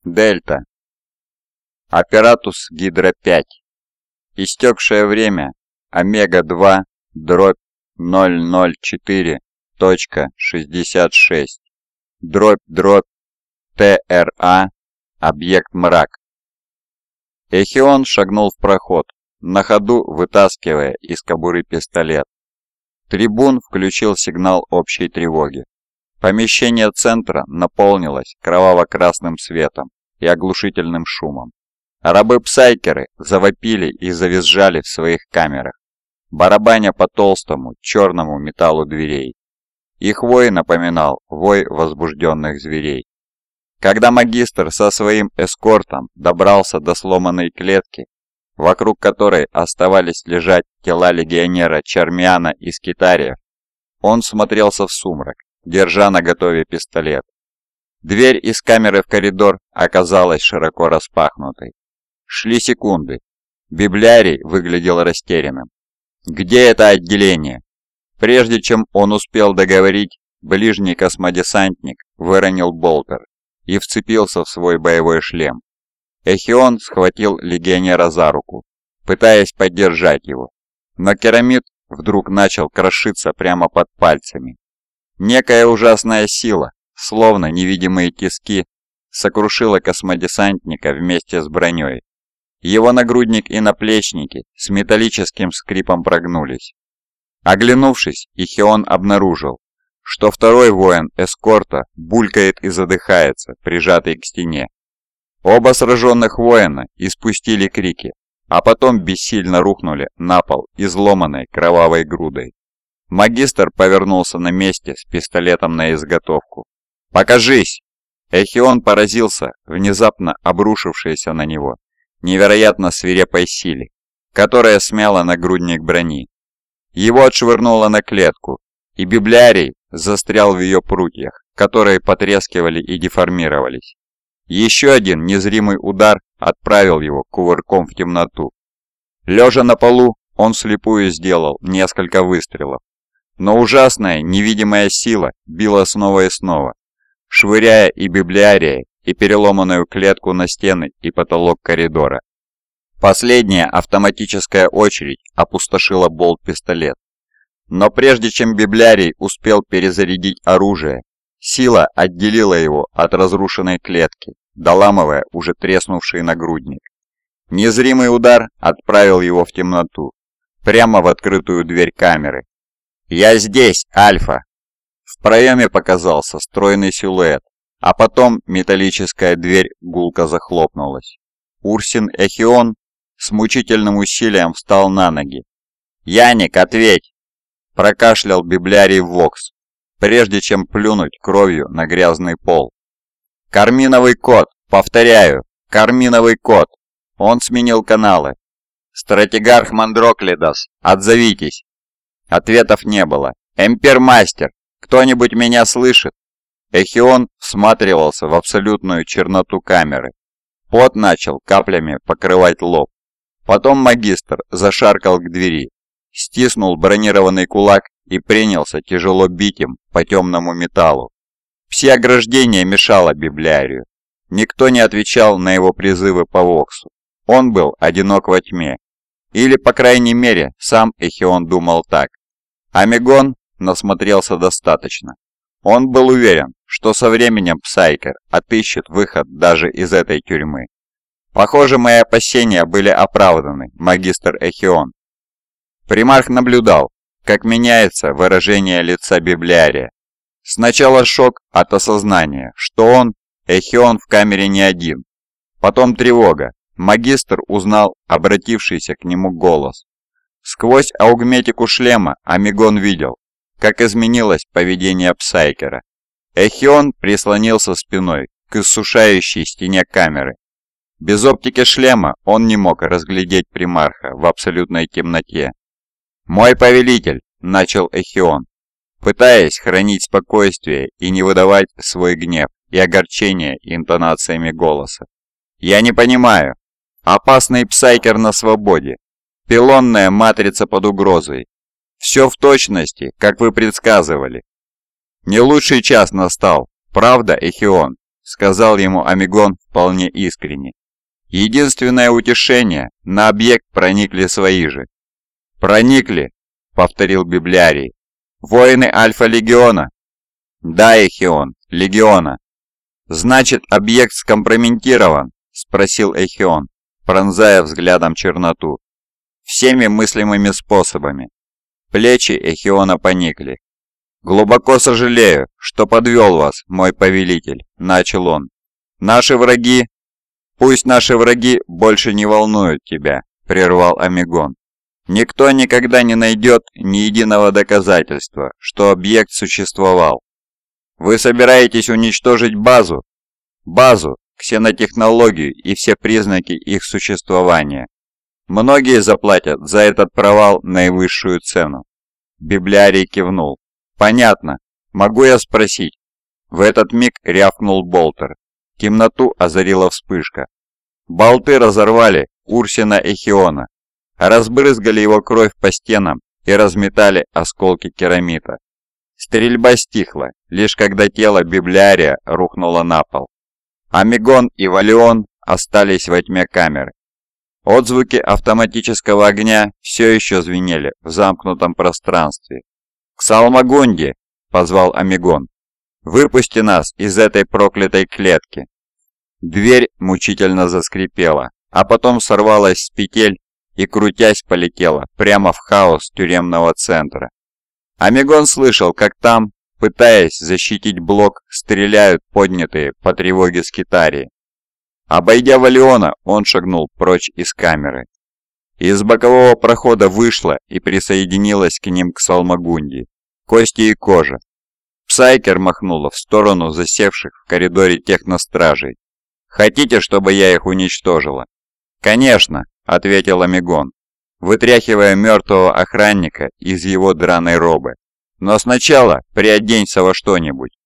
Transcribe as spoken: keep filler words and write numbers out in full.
Дельта. Аппаратус Гидра пять. Истекшее время Омега два дробь ноль ноль четыре точка шестьдесят шесть дробь дробь ТРА объект мрак. Эхион шагнул в проход, на ходу вытаскивая из кобуры пистолет. Трибун включил сигнал общей тревоги. Помещение центра наполнилось кроваво-красным светом и оглушительным шумом. Рабы-псайкеры завопили и завизжали в своих камерах, барабаня по толстому черному металлу дверей. Их вой напоминал вой возбужденных зверей. Когда магистр со своим эскортом добрался до сломанной клетки, вокруг которой оставались лежать тела легионера Чармиана и Скитариев, он смотрелся в сумрак, держа наготове пистолет. Дверь из камеры в коридор оказалась широко распахнутой. Шли секунды. Библиарий выглядел растерянным. «Где это отделение?» Прежде чем он успел договорить, ближний космодесантник выронил болтер и вцепился в свой боевой шлем. Эхион схватил легионера за руку, пытаясь поддержать его, но керамид вдруг начал крошиться прямо под пальцами. Некая ужасная сила, словно невидимые тиски, сокрушила космодесантника вместе с броней. Его нагрудник и наплечники с металлическим скрипом прогнулись. Оглянувшись, Эхион обнаружил, что второй воин эскорта булькает и задыхается, прижатый к стене. Оба сраженных воина испустили крики, а потом бессильно рухнули на пол изломанной кровавой грудой. Магистр повернулся на месте с пистолетом на изготовку. «Покажись!» Эхион поразился внезапно обрушившейся на него невероятно свирепой силе, которая смяла нагрудник брони. Его отшвырнуло на клетку, и библиарий застрял в ее прутьях, которые потрескивали и деформировались. Еще один незримый удар отправил его кувырком в темноту. Лежа на полу, он вслепую сделал несколько выстрелов, но ужасная невидимая сила била снова и снова, швыряя и библиария, и переломанную клетку на стены и потолок коридора. Последняя автоматическая очередь опустошила болт-пистолет. Но прежде чем библиарий успел перезарядить оружие, сила отделила его от разрушенной клетки, доламывая уже треснувший нагрудник. Незримый удар отправил его в темноту, прямо в открытую дверь камеры. «Я здесь, Альфа!» В проеме показался стройный силуэт, а потом металлическая дверь гулко захлопнулась. Урсин Эхион с мучительным усилием встал на ноги. «Яник, ответь!» Прокашлял библиарий Вокс, прежде чем плюнуть кровью на грязный пол. «Карминовый код! Повторяю! Карминовый код!» Он сменил каналы. «Стратегарх Мандроклидас, отзовитесь!» Ответов не было. «Эмпермастер! Кто-нибудь меня слышит?» Эхион всматривался в абсолютную черноту камеры. Пот начал каплями покрывать лоб. Потом магистр зашаркал к двери, стиснул бронированный кулак и принялся тяжело бить им по темному металлу. Пси-ограждение мешало библиарию. Никто не отвечал на его призывы по Воксу. Он был одинок во тьме. Или, по крайней мере, сам Эхион думал так. Амигон насмотрелся достаточно. Он был уверен, что со временем Псайкер отыщет выход даже из этой тюрьмы. Похоже, мои опасения были оправданы, магистр Эхион. Примарх наблюдал, как меняется выражение лица библиария. Сначала шок от осознания, что он, Эхион, в камере не один. Потом тревога. Магистр узнал обратившийся к нему голос. Сквозь аугметику шлема Амигон видел, как изменилось поведение Псайкера. Эхион прислонился спиной к иссушающей стене камеры. Без оптики шлема он не мог разглядеть примарха в абсолютной темноте. «Мой повелитель!» – начал Эхион, пытаясь хранить спокойствие и не выдавать свой гнев и огорчение интонациями голоса. «Я не понимаю. Опасный Псайкер на свободе. Пилонная матрица под угрозой. Все в точности, как вы предсказывали. Не лучший час настал, правда, Эхион?» сказал ему Амигон вполне искренне. «Единственное утешение, на объект проникли свои же». «Проникли», — повторил Библиарий. «Воины Альфа-Легиона?» «Да, Эхион, Легиона». «Значит, объект скомпрометирован?» — спросил Эхион, пронзая взглядом черноту. «Всеми мыслимыми способами». Плечи Эхиона поникли. «Глубоко сожалею, что подвел вас, мой повелитель», — начал он. «Наши враги...» «Пусть наши враги больше не волнуют тебя», — прервал Амигон. «Никто никогда не найдет ни единого доказательства, что объект существовал. Вы собираетесь уничтожить базу? Базу, ксенотехнологию и все признаки их существования. Многие заплатят за этот провал наивысшую цену». Библиарий кивнул. «Понятно. Могу я спросить?» В этот миг рявкнул Болтер. Темноту озарила вспышка. Болты разорвали Урсина Эхиона, разбрызгали его кровь по стенам и разметали осколки керамита. Стрельба стихла, лишь когда тело Библиария рухнуло на пол. Амигон и Валион остались во тьме камеры. Отзвуки автоматического огня все еще звенели в замкнутом пространстве. «Ксалмагунди!» — позвал Амигон. «Выпусти нас из этой проклятой клетки!» Дверь мучительно заскрипела, а потом сорвалась с петель и, крутясь, полетела прямо в хаос тюремного центра. Амигон слышал, как там, пытаясь защитить блок, стреляют поднятые по тревоге скитарии. Обойдя Валиона, он шагнул прочь из камеры. Из бокового прохода вышла и присоединилась к ним Ксалмагунди, кости и кожа. Псайкер махнула в сторону засевших в коридоре техностражей. «Хотите, чтобы я их уничтожила?» «Конечно», — ответил Амигон, вытряхивая мертвого охранника из его драной робы. «Но сначала приоденься во что-нибудь».